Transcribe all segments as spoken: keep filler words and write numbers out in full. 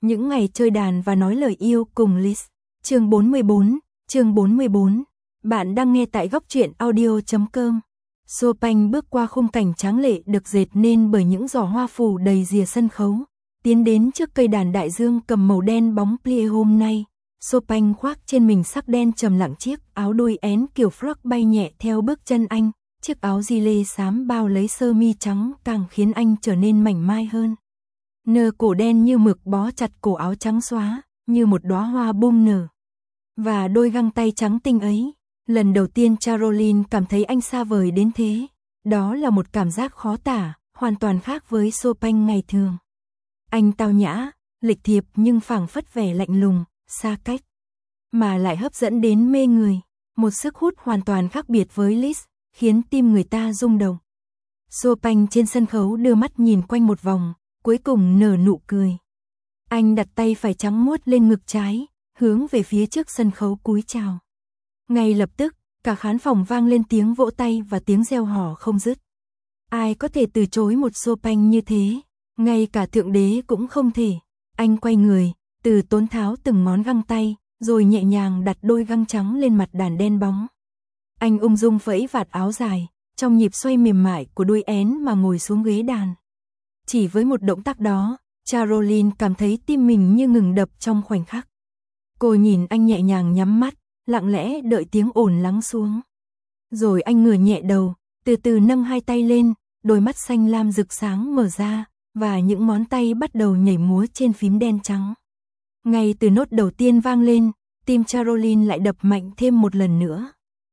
Những ngày chơi đàn và nói lời yêu cùng Liz. Chương bốn mươi bốn, chương bốn mươi bốn. Bạn đang nghe tại góc truyện audio chấm com. Chopin bước qua khung cảnh tráng lệ được dệt nên bởi những giỏ hoa phủ đầy rìa sân khấu, tiến đến trước cây đàn đại dương cầm màu đen bóng plie. Hôm nay, Chopin khoác trên mình sắc đen trầm lặng, chiếc áo đuôi én kiểu frock bay nhẹ theo bước chân anh, chiếc áo gilet xám bao lấy sơ mi trắng càng khiến anh trở nên mảnh mai hơn. Nơ cổ đen như mực bó chặt cổ áo trắng xóa, như một đóa hoa bung nở. Và đôi găng tay trắng tinh ấy, lần đầu tiên Caroline cảm thấy anh xa vời đến thế. Đó là một cảm giác khó tả, hoàn toàn khác với Chopin ngày thường. Anh tao nhã, lịch thiệp nhưng phảng phất vẻ lạnh lùng, xa cách, mà lại hấp dẫn đến mê người. Một sức hút hoàn toàn khác biệt với Liz, khiến tim người ta rung động. Chopin trên sân khấu đưa mắt nhìn quanh một vòng, cuối cùng nở nụ cười. Anh đặt tay phải trắng muốt lên ngực trái, hướng về phía trước sân khấu cúi chào. Ngay lập tức, cả khán phòng vang lên tiếng vỗ tay và tiếng reo hò không dứt. Ai có thể từ chối một Chopin như thế? Ngay cả thượng đế cũng không thể. Anh quay người, từ tốn tháo từng ngón găng tay, rồi nhẹ nhàng đặt đôi găng trắng lên mặt đàn đen bóng. Anh ung dung phẩy vạt áo dài, trong nhịp xoay mềm mại của đuôi én mà ngồi xuống ghế đàn. Chỉ với một động tác đó, Caroline cảm thấy tim mình như ngừng đập trong khoảnh khắc. Cô nhìn anh nhẹ nhàng nhắm mắt, lặng lẽ đợi tiếng ồn lắng xuống. Rồi anh ngửa nhẹ đầu, từ từ nâng hai tay lên, đôi mắt xanh lam rực sáng mở ra, và những ngón tay bắt đầu nhảy múa trên phím đen trắng. Ngay từ nốt đầu tiên vang lên, tim Caroline lại đập mạnh thêm một lần nữa.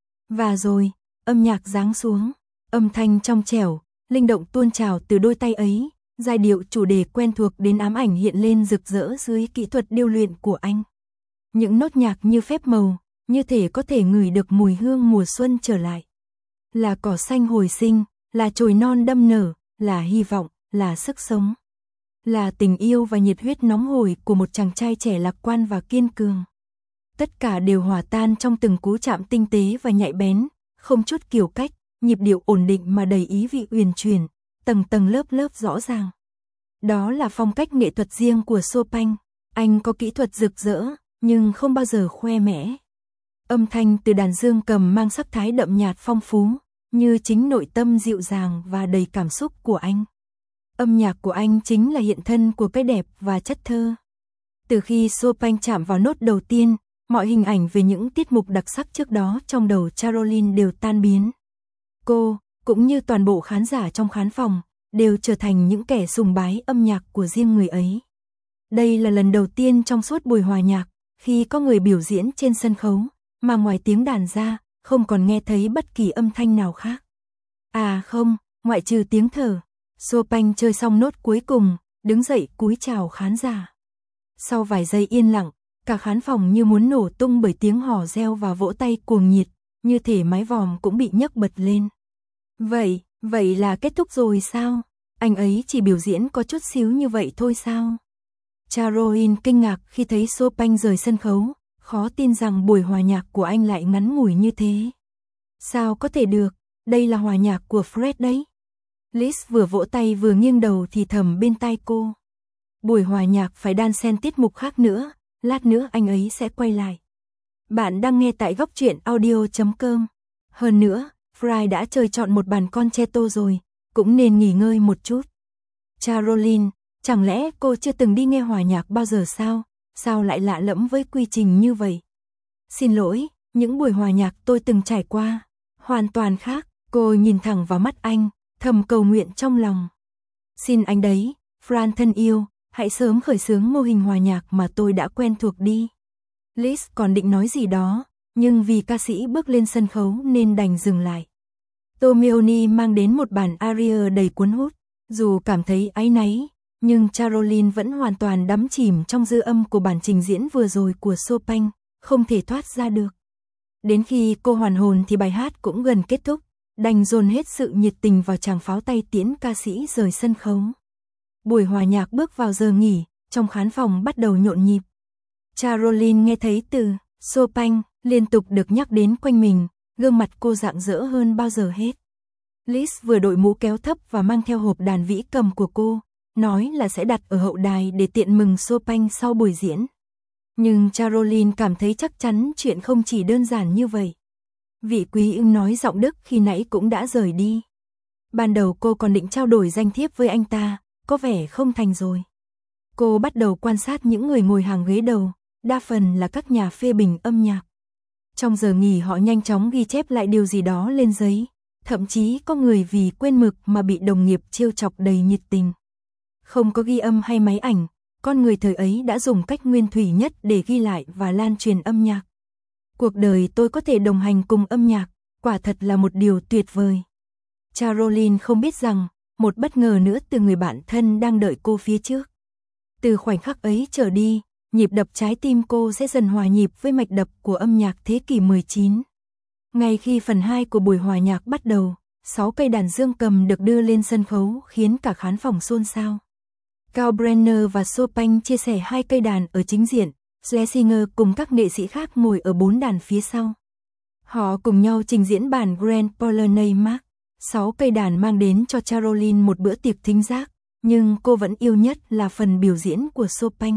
Và rồi, âm nhạc giáng xuống, âm thanh trong trẻo, linh động tuôn trào từ đôi tay ấy, giai điệu chủ đề quen thuộc đến ám ảnh hiện lên rực rỡ dưới kỹ thuật điêu luyện của anh. Những nốt nhạc như phép màu, như thể có thể ngửi được mùi hương mùa xuân trở lại. Là cỏ xanh hồi sinh, là chồi non đâm nở, là hy vọng, là sức sống. Là tình yêu và nhiệt huyết nóng hổi của một chàng trai trẻ lạc quan và kiên cường. Tất cả đều hòa tan trong từng cú chạm tinh tế và nhạy bén, không chút kiểu cách, nhịp điệu ổn định mà đầy ý vị uyển chuyển, tầng tầng lớp lớp rõ ràng. Đó là phong cách nghệ thuật riêng của Chopin. Anh có kỹ thuật rực rỡ, nhưng không bao giờ khoe mẽ. Âm thanh từ đàn dương cầm mang sắc thái đậm nhạt phong phú, như chính nội tâm dịu dàng và đầy cảm xúc của anh. Âm nhạc của anh chính là hiện thân của cái đẹp và chất thơ. Từ khi Chopin chạm vào nốt đầu tiên, mọi hình ảnh về những tiết mục đặc sắc trước đó trong đầu Caroline đều tan biến. Cô, cũng như toàn bộ khán giả trong khán phòng, đều trở thành những kẻ sùng bái âm nhạc của riêng người ấy. Đây là lần đầu tiên trong suốt buổi hòa nhạc, khi có người biểu diễn trên sân khấu, mà ngoài tiếng đàn ra, không còn nghe thấy bất kỳ âm thanh nào khác. À không, ngoại trừ tiếng thở. Chopin chơi xong nốt cuối cùng, đứng dậy cúi chào khán giả. Sau vài giây yên lặng, cả khán phòng như muốn nổ tung bởi tiếng hò reo và vỗ tay cuồng nhiệt, như thể mái vòm cũng bị nhấc bật lên. Vậy, vậy là kết thúc rồi sao? Anh ấy chỉ biểu diễn có chút xíu như vậy thôi sao? Caroline kinh ngạc khi thấy Chopin rời sân khấu, khó tin rằng buổi hòa nhạc của anh lại ngắn ngủi như thế. Sao có thể được, đây là hòa nhạc của Fred đấy. Liz vừa vỗ tay vừa nghiêng đầu thì thầm bên tai cô. Buổi hòa nhạc phải đan xen tiết mục khác nữa, lát nữa anh ấy sẽ quay lại. Bạn đang nghe tại góc truyện audio chấm com. Hơn nữa, Fry đã chơi chọn một bàn concerto rồi, cũng nên nghỉ ngơi một chút. Caroline, chẳng lẽ cô chưa từng đi nghe hòa nhạc bao giờ sao? Sao lại lạ lẫm với quy trình như vậy? Xin lỗi, những buổi hòa nhạc tôi từng trải qua, hoàn toàn khác. Cô nhìn thẳng vào mắt anh, thầm cầu nguyện trong lòng. Xin anh đấy, Fran thân yêu, hãy sớm khởi xướng mô hình hòa nhạc mà tôi đã quen thuộc đi. Liz còn định nói gì đó, nhưng vì ca sĩ bước lên sân khấu nên đành dừng lại. Tomioni mang đến một bản aria đầy cuốn hút, dù cảm thấy áy náy, nhưng Caroline vẫn hoàn toàn đắm chìm trong dư âm của bản trình diễn vừa rồi của Chopin, không thể thoát ra được. Đến khi cô hoàn hồn thì bài hát cũng gần kết thúc, đành dồn hết sự nhiệt tình vào tràng pháo tay tiễn ca sĩ rời sân khấu. Buổi hòa nhạc bước vào giờ nghỉ, trong khán phòng bắt đầu nhộn nhịp. Caroline nghe thấy từ Chopin liên tục được nhắc đến quanh mình, gương mặt cô rạng rỡ hơn bao giờ hết. Liz vừa đội mũ kéo thấp và mang theo hộp đàn vĩ cầm của cô, nói là sẽ đặt ở hậu đài để tiện mừng Chopin sau buổi diễn. Nhưng Caroline cảm thấy chắc chắn chuyện không chỉ đơn giản như vậy. Vị quý ưng nói giọng Đức khi nãy cũng đã rời đi. Ban đầu cô còn định trao đổi danh thiếp với anh ta, có vẻ không thành rồi. Cô bắt đầu quan sát những người ngồi hàng ghế đầu, đa phần là các nhà phê bình âm nhạc. Trong giờ nghỉ họ nhanh chóng ghi chép lại điều gì đó lên giấy, thậm chí có người vì quên mực mà bị đồng nghiệp trêu chọc đầy nhiệt tình. Không có ghi âm hay máy ảnh, con người thời ấy đã dùng cách nguyên thủy nhất để ghi lại và lan truyền âm nhạc. Cuộc đời tôi có thể đồng hành cùng âm nhạc, quả thật là một điều tuyệt vời. Caroline không biết rằng, một bất ngờ nữa từ người bạn thân đang đợi cô phía trước. Từ khoảnh khắc ấy trở đi, nhịp đập trái tim cô sẽ dần hòa nhịp với mạch đập của âm nhạc thế kỷ mười chín. Ngay khi phần hai của buổi hòa nhạc bắt đầu, sáu cây đàn dương cầm được đưa lên sân khấu khiến cả khán phòng xôn xao. Kalkbrenner và Chopin chia sẻ hai cây đàn ở chính diện, Schlesinger cùng các nghệ sĩ khác ngồi ở bốn đàn phía sau. Họ cùng nhau trình diễn bản Grand Polonaise Mark. Sáu cây đàn mang đến cho Caroline một bữa tiệc thính giác, nhưng cô vẫn yêu nhất là phần biểu diễn của Chopin.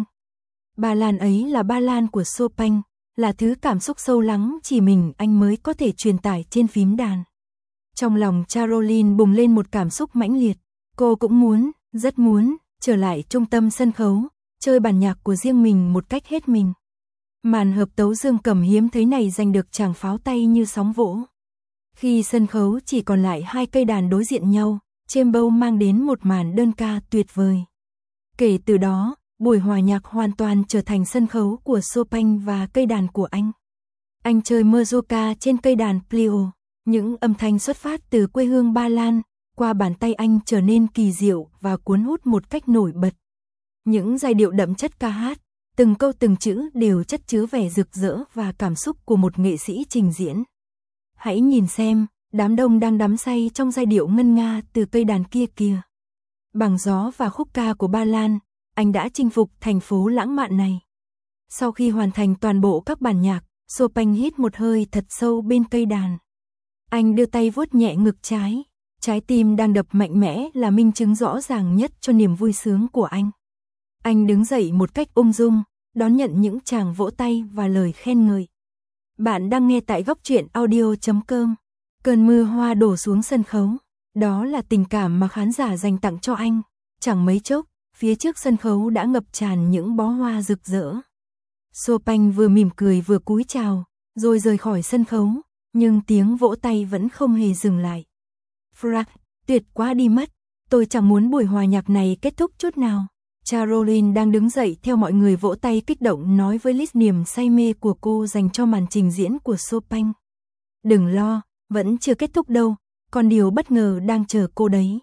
Ba lan ấy là ba lan của Chopin, là thứ cảm xúc sâu lắng chỉ mình anh mới có thể truyền tải trên phím đàn. Trong lòng Caroline bùng lên một cảm xúc mãnh liệt, cô cũng muốn, rất muốn, trở lại trung tâm sân khấu, chơi bản nhạc của riêng mình một cách hết mình. Màn hợp tấu dương cầm hiếm thấy này giành được tràng pháo tay như sóng vỗ. Khi sân khấu chỉ còn lại hai cây đàn đối diện nhau, Cembalo mang đến một màn đơn ca tuyệt vời. Kể từ đó, buổi hòa nhạc hoàn toàn trở thành sân khấu của Chopin và cây đàn của anh. Anh chơi mazurka trên cây đàn Plio, những âm thanh xuất phát từ quê hương Ba Lan, qua bàn tay anh trở nên kỳ diệu và cuốn hút một cách nổi bật. Những giai điệu đậm chất ca hát, từng câu từng chữ đều chất chứa vẻ rực rỡ và cảm xúc của một nghệ sĩ trình diễn. Hãy nhìn xem, đám đông đang đắm say trong giai điệu ngân nga từ cây đàn kia kìa. Bằng gió và khúc ca của Ba Lan, anh đã chinh phục thành phố lãng mạn này. Sau khi hoàn thành toàn bộ các bản nhạc, Chopin hít một hơi thật sâu bên cây đàn. Anh đưa tay vuốt nhẹ ngực trái, trái tim đang đập mạnh mẽ là minh chứng rõ ràng nhất cho niềm vui sướng của anh. Anh đứng dậy một cách ung dung, đón nhận những tràng vỗ tay và lời khen ngợi. Bạn đang nghe tại góc truyện audio chấm com. Cơn mưa hoa đổ xuống sân khấu, đó là tình cảm mà khán giả dành tặng cho anh. Chẳng mấy chốc, phía trước sân khấu đã ngập tràn những bó hoa rực rỡ. Chopin vừa mỉm cười vừa cúi chào, rồi rời khỏi sân khấu, nhưng tiếng vỗ tay vẫn không hề dừng lại. Frank, tuyệt quá đi mất, tôi chẳng muốn buổi hòa nhạc này kết thúc chút nào. Caroline đang đứng dậy theo mọi người vỗ tay kích động nói với Liz niềm say mê của cô dành cho màn trình diễn của Chopin. Đừng lo, vẫn chưa kết thúc đâu, còn điều bất ngờ đang chờ cô đấy.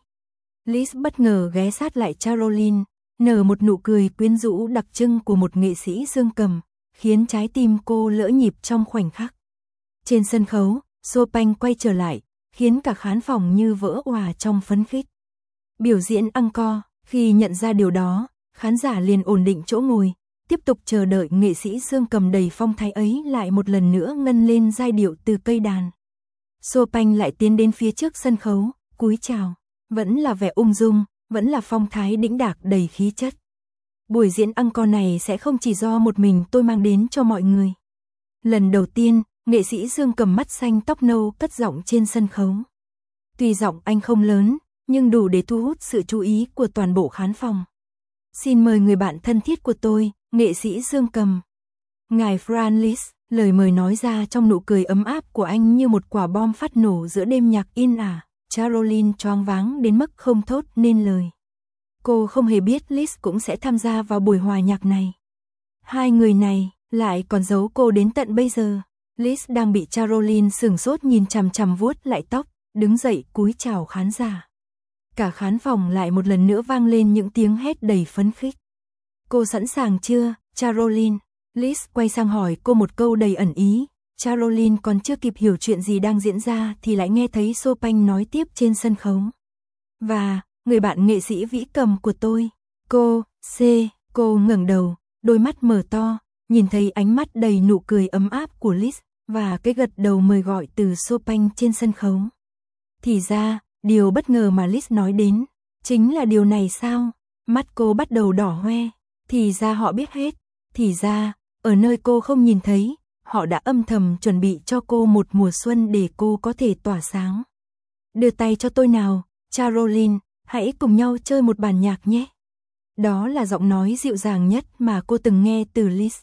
Liz bất ngờ ghé sát lại Caroline, nở một nụ cười quyến rũ đặc trưng của một nghệ sĩ dương cầm, khiến trái tim cô lỡ nhịp trong khoảnh khắc. Trên sân khấu, Chopin quay trở lại, khiến cả khán phòng như vỡ òa trong phấn khích. Biểu diễn encore, khi nhận ra điều đó, khán giả liền ổn định chỗ ngồi, tiếp tục chờ đợi nghệ sĩ dương cầm đầy phong thái ấy lại một lần nữa ngân lên giai điệu từ cây đàn. Chopin lại tiến đến phía trước sân khấu, cúi chào, vẫn là vẻ ung dung, vẫn là phong thái đĩnh đạc đầy khí chất. Buổi diễn encore này sẽ không chỉ do một mình tôi mang đến cho mọi người. Lần đầu tiên, nghệ sĩ dương cầm mắt xanh tóc nâu cất giọng trên sân khấu. Tuy giọng anh không lớn, nhưng đủ để thu hút sự chú ý của toàn bộ khán phòng. Xin mời người bạn thân thiết của tôi, nghệ sĩ dương cầm. Ngài Franz Liszt, lời mời nói ra trong nụ cười ấm áp của anh như một quả bom phát nổ giữa đêm nhạc yên ả. Caroline choáng váng đến mức không thốt nên lời. Cô không hề biết Liszt cũng sẽ tham gia vào buổi hòa nhạc này. Hai người này lại còn giấu cô đến tận bây giờ. Liszt đang bị Caroline sửng sốt nhìn chằm chằm vuốt lại tóc, đứng dậy cúi chào khán giả. Cả khán phòng lại một lần nữa vang lên những tiếng hét đầy phấn khích. Cô sẵn sàng chưa, Caroline? Liszt quay sang hỏi cô một câu đầy ẩn ý. Caroline còn chưa kịp hiểu chuyện gì đang diễn ra thì lại nghe thấy Chopin nói tiếp trên sân khấu. Và, người bạn nghệ sĩ vĩ cầm của tôi, cô, C, cô ngẩng đầu, đôi mắt mở to, nhìn thấy ánh mắt đầy nụ cười ấm áp của Liszt và cái gật đầu mời gọi từ Chopin trên sân khấu. Thì ra, điều bất ngờ mà Liszt nói đến, chính là điều này sao? Mắt cô bắt đầu đỏ hoe, thì ra họ biết hết, thì ra, ở nơi cô không nhìn thấy, họ đã âm thầm chuẩn bị cho cô một mùa xuân để cô có thể tỏa sáng. Đưa tay cho tôi nào, Caroline, hãy cùng nhau chơi một bản nhạc nhé. Đó là giọng nói dịu dàng nhất mà cô từng nghe từ Liz.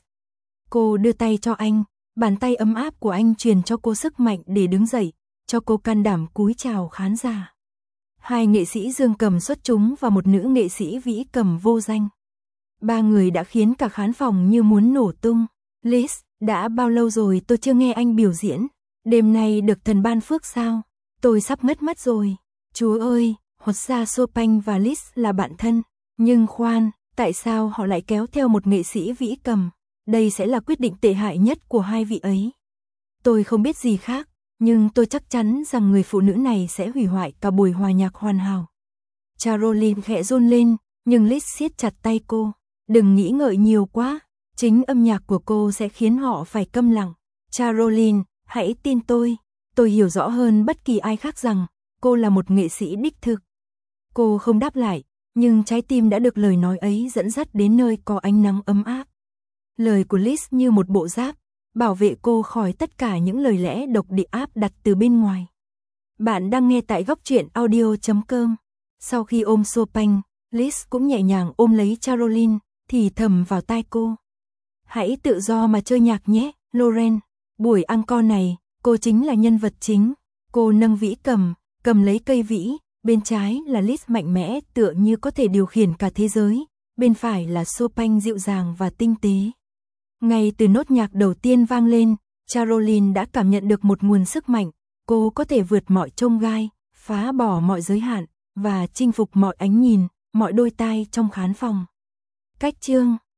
Cô đưa tay cho anh, bàn tay ấm áp của anh truyền cho cô sức mạnh để đứng dậy, cho cô can đảm cúi chào khán giả. Hai nghệ sĩ dương cầm xuất chúng và một nữ nghệ sĩ vĩ cầm vô danh. Ba người đã khiến cả khán phòng như muốn nổ tung. Liz, đã bao lâu rồi tôi chưa nghe anh biểu diễn? Đêm nay được thần ban phước sao? Tôi sắp ngất mất rồi. Chúa ơi, hóa ra Chopin và Liz là bạn thân. Nhưng khoan, tại sao họ lại kéo theo một nghệ sĩ vĩ cầm? Đây sẽ là quyết định tệ hại nhất của hai vị ấy. Tôi không biết gì khác, nhưng tôi chắc chắn rằng người phụ nữ này sẽ hủy hoại cả buổi hòa nhạc hoàn hảo. Caroline khẽ run lên, nhưng Liz siết chặt tay cô. Đừng nghĩ ngợi nhiều quá, chính âm nhạc của cô sẽ khiến họ phải câm lặng. Caroline, hãy tin tôi, tôi hiểu rõ hơn bất kỳ ai khác rằng cô là một nghệ sĩ đích thực. Cô không đáp lại, nhưng trái tim đã được lời nói ấy dẫn dắt đến nơi có ánh nắng ấm áp. Lời của Liz như một bộ giáp, bảo vệ cô khỏi tất cả những lời lẽ độc địa áp đặt từ bên ngoài. Bạn đang nghe tại góc truyện audio chấm com. Sau khi ôm Chopin, Liz cũng nhẹ nhàng ôm lấy Caroline, thì thầm vào tai cô. Hãy tự do mà chơi nhạc nhé, Lauren. Buổi encore này, cô chính là nhân vật chính. Cô nâng vĩ cầm, cầm lấy cây vĩ, bên trái là Liz mạnh mẽ tựa như có thể điều khiển cả thế giới, bên phải là Chopin dịu dàng và tinh tế. Ngay từ nốt nhạc đầu tiên vang lên, Caroline đã cảm nhận được một nguồn sức mạnh, cô có thể vượt mọi chông gai, phá bỏ mọi giới hạn, và chinh phục mọi ánh nhìn, mọi đôi tai trong khán phòng. Cách chương